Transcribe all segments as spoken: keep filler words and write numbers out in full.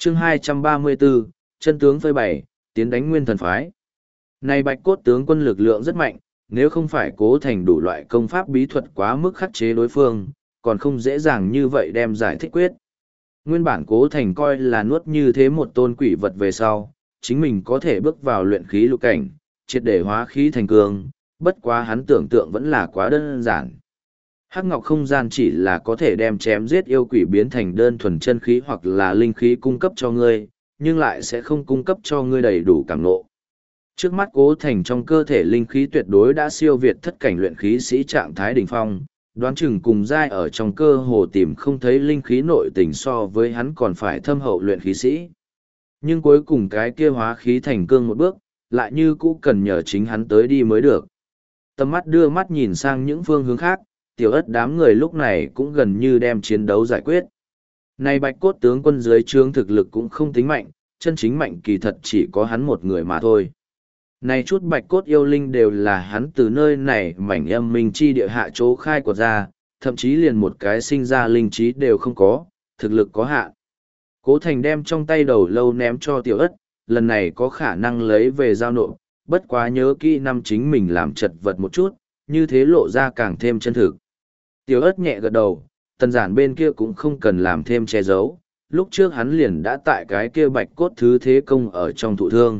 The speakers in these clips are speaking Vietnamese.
chương hai trăm ba mươi bốn, chân tướng phơi bày, tiến đánh nguyên thần phái. Này bạch cốt tướng quân lực lượng rất mạnh, nếu không phải cố thành đủ loại công pháp bí thuật quá mức khắc chế đối phương, còn không dễ dàng như vậy đem giải thích quyết. Nguyên bản cố thành coi là nuốt như thế một tôn quỷ vật về sau, chính mình có thể bước vào luyện khí lục cảnh, triệt để hóa khí thành cường, bất quá hắn tưởng tượng vẫn là quá đơn giản. Hắc ngọc không gian chỉ là có thể đem chém giết yêu quỷ biến thành đơn thuần chân khí hoặc là linh khí cung cấp cho ngươi, nhưng lại sẽ không cung cấp cho ngươi đầy đủ cảm ngộ. Trước mắt cố thành trong cơ thể linh khí tuyệt đối đã siêu việt thất cảnh luyện khí sĩ trạng thái đỉnh phong, đoán chừng cùng giai ở trong cơ hồ tìm không thấy linh khí nội tình so với hắn còn phải thâm hậu luyện khí sĩ. Nhưng cuối cùng cái kia hóa khí thành cương một bước, lại như cũ cần nhờ chính hắn tới đi mới được. Tầm mắt đưa mắt nhìn sang những phương hướng khác, tiểu ất đám người lúc này cũng gần như đem chiến đấu giải quyết. Này bạch cốt tướng quân dưới trướng thực lực cũng không tính mạnh, chân chính mạnh kỳ thật chỉ có hắn một người mà thôi. Này chút bạch cốt yêu linh đều là hắn từ nơi này mảnh âm minh chi địa hạ chỗ khai quật ra, thậm chí liền một cái sinh ra linh trí đều không có, thực lực có hạn. Cố Thành đem trong tay đầu lâu ném cho tiểu ất, lần này có khả năng lấy về giao nộp, bất quá nhớ kỹ năm chính mình làm chật vật một chút, như thế lộ ra càng thêm chân thực. Tiểu ất nhẹ gật đầu, tần giản bên kia cũng không cần làm thêm che giấu, lúc trước hắn liền đã tại cái kia bạch cốt thứ thế công ở trong thụ thương.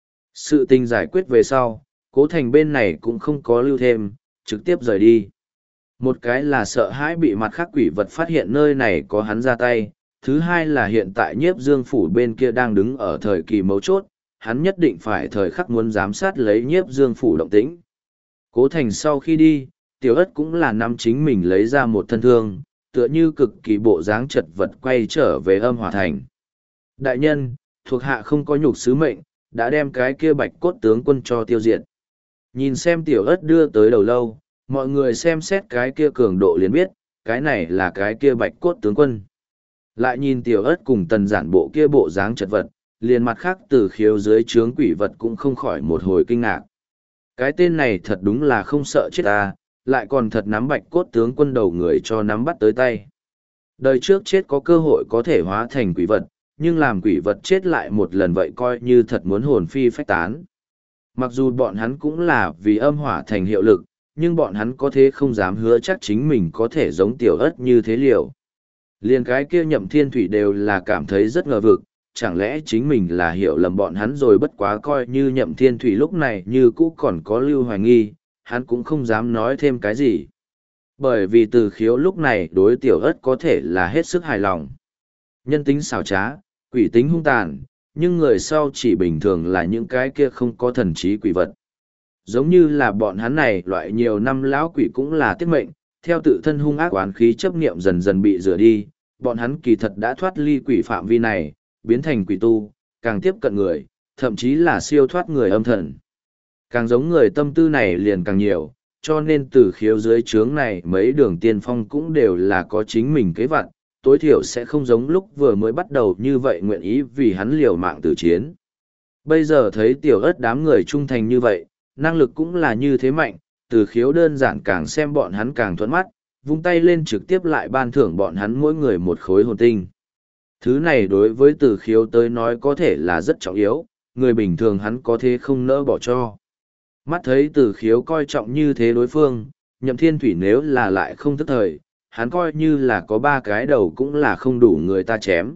Sự tình giải quyết về sau, Cố Thành bên này cũng không có lưu thêm, trực tiếp rời đi. Một cái là sợ hãi bị mặt khác quỷ vật phát hiện nơi này có hắn ra tay, thứ hai là hiện tại nhiếp dương phủ bên kia đang đứng ở thời kỳ mấu chốt, hắn nhất định phải thời khắc muốn giám sát lấy nhiếp dương phủ động tĩnh. Cố Thành sau khi đi, tiểu ất cũng là năm chính mình lấy ra một thân thương, tựa như cực kỳ bộ dáng chật vật quay trở về âm hỏa thành. Đại nhân, thuộc hạ không có nhục sứ mệnh, đã đem cái kia bạch cốt tướng quân cho tiêu diệt. Nhìn xem tiểu ất đưa tới đầu lâu, mọi người xem xét cái kia cường độ liền biết, cái này là cái kia bạch cốt tướng quân. Lại nhìn tiểu ất cùng tần giản bộ kia bộ dáng chật vật, liền mặt khác từ khiếu dưới trướng quỷ vật cũng không khỏi một hồi kinh ngạc. Cái tên này thật đúng là không sợ chết ta, lại còn thật nắm bạch cốt tướng quân đầu người cho nắm bắt tới tay. Đời trước chết có cơ hội có thể hóa thành quỷ vật, nhưng làm quỷ vật chết lại một lần vậy coi như thật muốn hồn phi phách tán. Mặc dù bọn hắn cũng là vì âm hỏa thành hiệu lực, nhưng bọn hắn có thế không dám hứa chắc chính mình có thể giống tiểu ất như thế liều. Liên cái kia nhậm thiên thủy đều là cảm thấy rất ngờ vực, chẳng lẽ chính mình là hiểu lầm bọn hắn rồi, bất quá coi như nhậm thiên thủy lúc này như cũ còn có lưu hoài nghi, hắn cũng không dám nói thêm cái gì. Bởi vì từ khiếu lúc này đối tiểu ất có thể là hết sức hài lòng. Nhân tính xảo trá, quỷ tính hung tàn, nhưng người sau chỉ bình thường là những cái kia không có thần trí quỷ vật. Giống như là bọn hắn này loại nhiều năm lão quỷ cũng là tiết mệnh, theo tự thân hung ác oán khí chấp niệm dần dần bị rửa đi, bọn hắn kỳ thật đã thoát ly quỷ phạm vi này, biến thành quỷ tu, càng tiếp cận người, thậm chí là siêu thoát người âm thần. Càng giống người tâm tư này liền càng nhiều, cho nên từ khiếu dưới trướng này mấy đường tiên phong cũng đều là có chính mình kế vặn, tối thiểu sẽ không giống lúc vừa mới bắt đầu như vậy nguyện ý vì hắn liều mạng tử chiến. Bây giờ thấy tiểu ất đám người trung thành như vậy, năng lực cũng là như thế mạnh, từ khiếu đơn giản càng xem bọn hắn càng thuẫn mắt, vung tay lên trực tiếp lại ban thưởng bọn hắn mỗi người một khối hồn tinh. Thứ này đối với từ khiếu tới nói có thể là rất trọng yếu, người bình thường hắn có thế không nỡ bỏ cho. Mắt thấy từ khiếu coi trọng như thế đối phương, nhậm thiên thủy nếu là lại không thức thời, hắn coi như là có ba cái đầu cũng là không đủ người ta chém.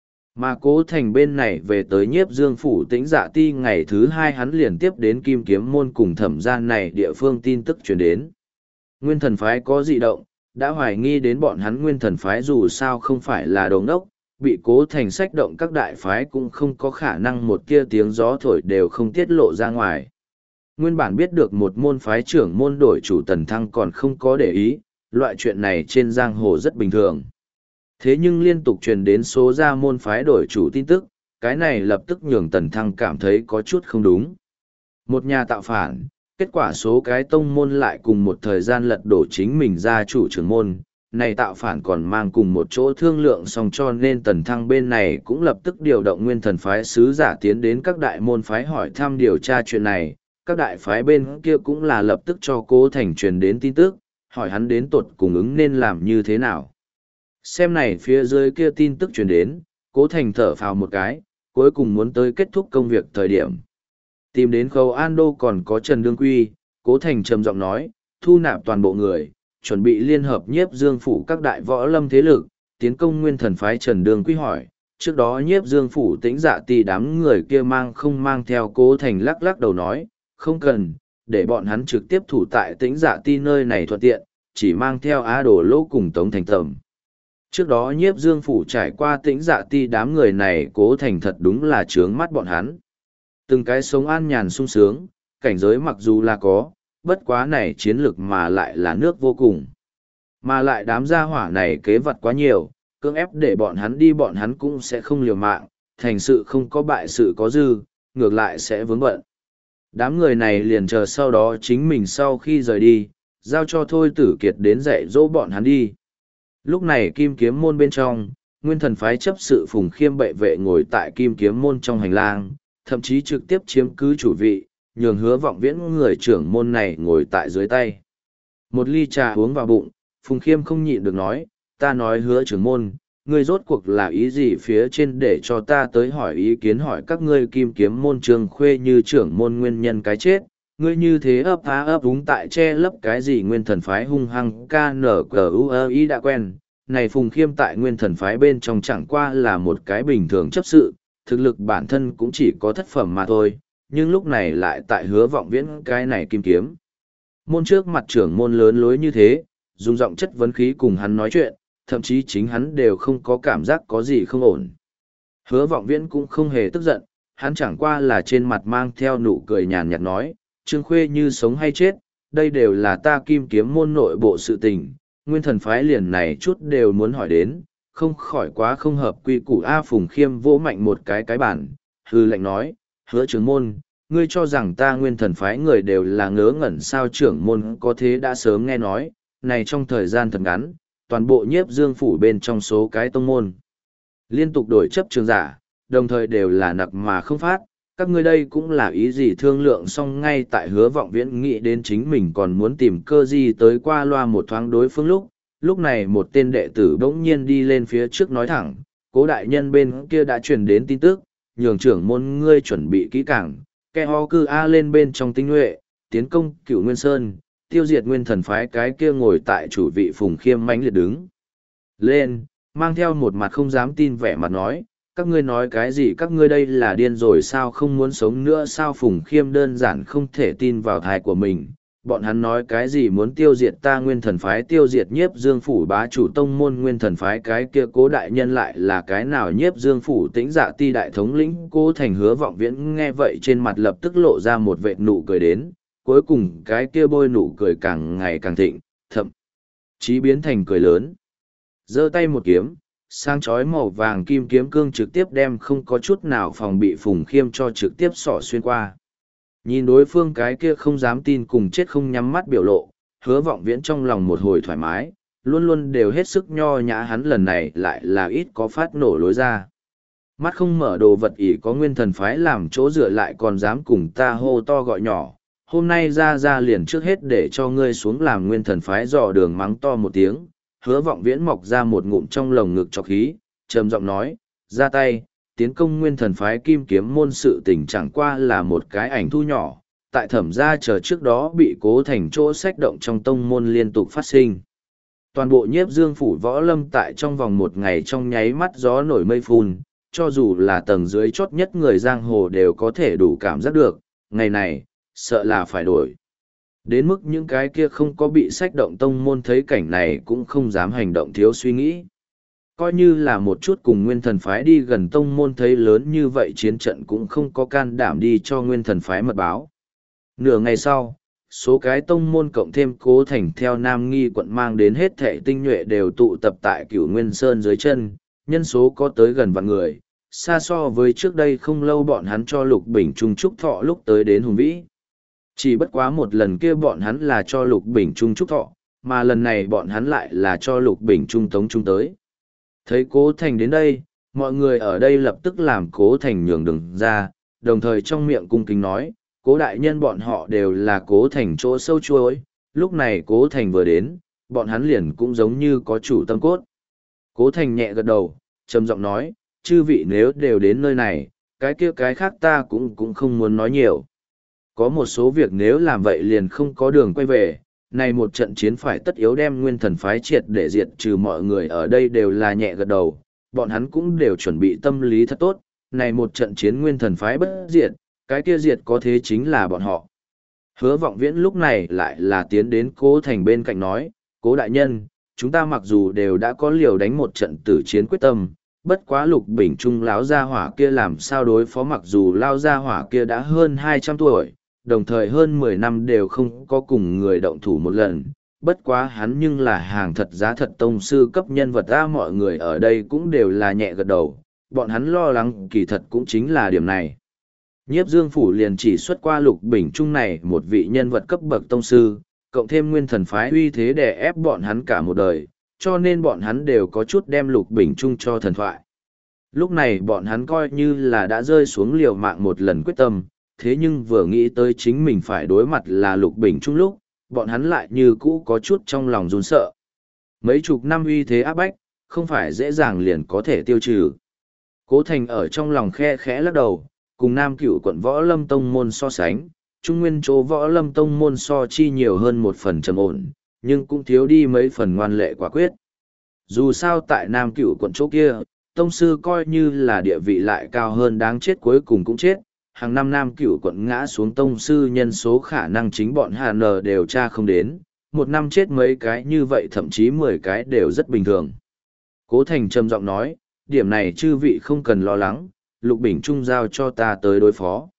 Mà Cố Thành bên này về tới nhiếp dương phủ tĩnh dạ ti ngày thứ hai hắn liền tiếp đến kim kiếm môn cùng thẩm gian này địa phương tin tức truyền đến. Nguyên thần phái có dị động, đã hoài nghi đến bọn hắn nguyên thần phái dù sao không phải là đồ ngốc, bị Cố Thành sách động các đại phái cũng không có khả năng một tia tiếng gió thổi đều không tiết lộ ra ngoài. Nguyên bản biết được một môn phái trưởng môn đổi chủ Tần Thăng còn không có để ý, loại chuyện này trên giang hồ rất bình thường. Thế nhưng liên tục truyền đến số ra môn phái đổi chủ tin tức, cái này lập tức nhường Tần Thăng cảm thấy có chút không đúng. Một nhà tạo phản, kết quả số cái tông môn lại cùng một thời gian lật đổ chính mình ra chủ trưởng môn, này tạo phản còn mang cùng một chỗ thương lượng xong, cho nên Tần Thăng bên này cũng lập tức điều động nguyên thần phái sứ giả tiến đến các đại môn phái hỏi thăm điều tra chuyện này. Các đại phái bên kia cũng là lập tức cho Cố Thành truyền đến tin tức, hỏi hắn đến tột cùng ứng nên làm như thế nào. Xem này phía dưới kia tin tức truyền đến, Cố Thành thở phào một cái, cuối cùng muốn tới kết thúc công việc thời điểm. Tìm đến Khâu An Đô còn có Trần Đương Quy, Cố Thành trầm giọng nói, thu nạp toàn bộ người, chuẩn bị liên hợp nhiếp dương phủ các đại võ lâm thế lực, tiến công nguyên thần phái. Trần Đương Quy hỏi, trước đó nhiếp dương phủ tĩnh dạ ti đám người kia mang không mang theo. Cố Thành lắc lắc đầu nói, không cần, để bọn hắn trực tiếp thủ tại tĩnh dạ ti nơi này thuận tiện, chỉ mang theo Á Đồ Lỗ cùng Tống Thành Tầm. Trước đó nhiếp dương phủ trải qua tĩnh dạ ti đám người này, Cố Thành thật đúng là trướng mắt bọn hắn. Từng cái sống an nhàn sung sướng, cảnh giới mặc dù là có, bất quá này chiến lược mà lại là nước vô cùng. Mà lại đám gia hỏa này kế vật quá nhiều, cưỡng ép để bọn hắn đi bọn hắn cũng sẽ không liều mạng, thành sự không có bại sự có dư, ngược lại sẽ vướng bận. Đám người này liền chờ sau đó chính mình sau khi rời đi, giao cho Thôi Tử Kiệt đến dạy dỗ bọn hắn đi. Lúc này Kim Kiếm Môn bên trong, Nguyên Thần phái chấp sự Phùng Khiêm bệ vệ ngồi tại Kim Kiếm Môn trong hành lang, thậm chí trực tiếp chiếm cứ chủ vị, nhường Hứa Vọng Viễn người trưởng môn này ngồi tại dưới tay. Một ly trà uống vào bụng, Phùng Khiêm không nhịn được nói, ta nói Hứa trưởng môn, ngươi rốt cuộc là ý gì phía trên để cho ta tới hỏi ý kiến hỏi các ngươi Kim Kiếm Môn Trường Khuê như trưởng môn nguyên nhân cái chết, ngươi như thế ấp á ấp úng tại che lấp cái gì Nguyên Thần phái hung hăng ca nở cờ u ơ ý đã quen. Này Phùng Khiêm tại Nguyên Thần phái bên trong chẳng qua là một cái bình thường chấp sự, thực lực bản thân cũng chỉ có thất phẩm mà thôi, nhưng lúc này lại tại Hứa Vọng Viễn cái này Kim Kiếm Môn trước mặt trưởng môn lớn lối như thế, dùng giọng chất vấn khí cùng hắn nói chuyện, thậm chí chính hắn đều không có cảm giác có gì không ổn. Hứa Vọng Viễn cũng không hề tức giận, hắn chẳng qua là trên mặt mang theo nụ cười nhàn nhạt nói, Trương Khuê như sống hay chết, đây đều là ta Kim Kiếm Môn nội bộ sự tình, Nguyên Thần phái liền này chút đều muốn hỏi đến, không khỏi quá không hợp quy củ. A Phùng Khiêm vỗ mạnh một cái cái bản, hư lệnh nói, Hứa trưởng môn, ngươi cho rằng ta Nguyên Thần phái người đều là ngớ ngẩn sao? Trưởng môn có thế đã sớm nghe nói, này trong thời gian thật ngắn, toàn bộ nhiếp dương phủ bên trong số cái tông môn liên tục đổi chấp trường giả, đồng thời đều là nặc mà không phát, các ngươi đây cũng là ý gì? Thương lượng xong ngay tại Hứa Vọng Viễn nghĩ đến chính mình còn muốn tìm cơ gì tới qua loa một thoáng đối phương lúc, lúc này một tên đệ tử bỗng nhiên đi lên phía trước nói thẳng, Cố đại nhân bên kia đã truyền đến tin tức, nhường trưởng môn ngươi chuẩn bị kỹ càng, ke ho cư a lên bên trong tinh nhuệ, tiến công Cửu Nguyên Sơn, tiêu diệt Nguyên Thần phái. Cái kia ngồi tại chủ vị Phùng Khiêm mãnh liệt đứng lên, mang theo một mặt không dám tin vẻ mặt nói, các ngươi nói cái gì? Các ngươi đây là điên rồi sao? Không muốn sống nữa sao? Phùng Khiêm đơn giản không thể tin vào thai của mình. Bọn hắn nói cái gì muốn tiêu diệt ta Nguyên Thần phái, tiêu diệt nhiếp dương phủ bá chủ tông môn Nguyên Thần phái? Cái kia Cố đại nhân lại là cái nào? Nhiếp dương phủ tĩnh dạ ti đại thống lĩnh. Cố Thành Hứa Vọng Viễn nghe vậy trên mặt lập tức lộ ra một vệt nụ cười đến, cuối cùng cái kia bôi nụ cười càng ngày càng thịnh, thậm chí biến thành cười lớn. Giơ tay một kiếm, sang chói màu vàng kim kiếm cương trực tiếp đem không có chút nào phòng bị Phùng Khiêm cho trực tiếp xỏ xuyên qua. Nhìn đối phương cái kia không dám tin cùng chết không nhắm mắt biểu lộ, Hứa Vọng Viễn trong lòng một hồi thoải mái, luôn luôn đều hết sức nho nhã, hắn lần này lại là ít có phát nổ lối ra. Mắt không mở đồ vật ỷ có Nguyên Thần phái làm chỗ dựa lại còn dám cùng ta hô to gọi nhỏ, hôm nay ra ra liền trước hết để cho ngươi xuống làm Nguyên Thần phái dò đường. Mắng to một tiếng, Hứa Vọng Viễn mọc ra một ngụm trong lồng ngực cho khí, trầm giọng nói, ra tay, tiến công Nguyên Thần phái. Kim Kiếm Môn sự tình chẳng qua là một cái ảnh thu nhỏ, tại Thẩm gia chờ trước đó bị Cố Thành chỗ sách động trong tông môn liên tục phát sinh. Toàn bộ nhiếp dương phủ võ lâm tại trong vòng một ngày trong nháy mắt gió nổi mây phun, cho dù là tầng dưới chót nhất người giang hồ đều có thể đủ cảm giác được, ngày này, sợ là phải đổi. Đến mức những cái kia không có bị sách động tông môn thấy cảnh này cũng không dám hành động thiếu suy nghĩ. Coi như là một chút cùng Nguyên Thần phái đi gần tông môn thấy lớn như vậy chiến trận cũng không có can đảm đi cho Nguyên Thần phái mật báo. Nửa ngày sau, số cái tông môn cộng thêm Cố Thành theo Nam Nghi quận mang đến hết thệ tinh nhuệ đều tụ tập tại Cửu Nguyên Sơn dưới chân, nhân số có tới gần vạn người, xa so với trước đây không lâu bọn hắn cho Lục Bình Trung chúc thọ lúc tới đến hùng vĩ. Chỉ bất quá một lần kia bọn hắn là cho Lục Bình Trung chúc thọ, mà lần này bọn hắn lại là cho Lục Bình Trung tống trung tới. Thấy Cố Thành đến đây, mọi người ở đây lập tức làm Cố Thành nhường đường ra, đồng thời trong miệng cung kính nói, Cố đại nhân bọn họ đều là Cố Thành chỗ sâu chuối, lúc này Cố Thành vừa đến, bọn hắn liền cũng giống như có chủ tâm cốt. Cố Thành nhẹ gật đầu, trầm giọng nói, chư vị nếu đều đến nơi này, cái kia cái khác ta cũng cũng không muốn nói nhiều. Có một số việc nếu làm vậy liền không có đường quay về, này một trận chiến phải tất yếu đem nguyên thần phái triệt để diệt trừ. Mọi người ở đây đều là nhẹ gật đầu, bọn hắn cũng đều chuẩn bị tâm lý thật tốt, này một trận chiến nguyên thần phái bất diệt, cái kia diệt có thế chính là bọn họ. Hứa Vọng Viễn lúc này lại là tiến đến Cố Thành bên cạnh nói, Cố đại nhân, chúng ta mặc dù đều đã có liều đánh một trận tử chiến quyết tâm, bất quá Lục Bình Trung lão gia hỏa kia làm sao đối phó, mặc dù lao gia hỏa kia đã hơn hai trăm tuổi, đồng thời hơn mười năm đều không có cùng người động thủ một lần, bất quá hắn nhưng là hàng thật giá thật tông sư cấp nhân vật ra. Mọi người ở đây cũng đều là nhẹ gật đầu, bọn hắn lo lắng kỳ thật cũng chính là điểm này. Nhiếp Dương Phủ liền chỉ xuất qua Lục Bình Trung này một vị nhân vật cấp bậc tông sư, cộng thêm nguyên thần phái uy thế đè ép bọn hắn cả một đời, cho nên bọn hắn đều có chút đem Lục Bình Trung cho thần thoại. Lúc này bọn hắn coi như là đã rơi xuống liều mạng một lần quyết tâm, thế nhưng vừa nghĩ tới chính mình phải đối mặt là Lục Bình Trung lúc, bọn hắn lại như cũ có chút trong lòng run sợ. Mấy chục năm uy thế áp bách, không phải dễ dàng liền có thể tiêu trừ. Cố Thành ở trong lòng khe khẽ lắc đầu, cùng Nam Cửu quận Võ Lâm Tông môn so sánh, Trung Nguyên chỗ Võ Lâm Tông môn so chi nhiều hơn một phần trầm ổn, nhưng cũng thiếu đi mấy phần ngoan lệ quả quyết. Dù sao tại Nam Cửu quận chỗ kia, tông sư coi như là địa vị lại cao hơn đáng chết cuối cùng cũng chết. Hàng năm Nam Cửu quận ngã xuống tông sư nhân số khả năng chính bọn Hà Nờ đều tra không đến, một năm chết mấy cái như vậy thậm chí mười cái đều rất bình thường. Cố Thành trầm giọng nói, điểm này chư vị không cần lo lắng, Lục Bình Trung giao cho ta tới đối phó.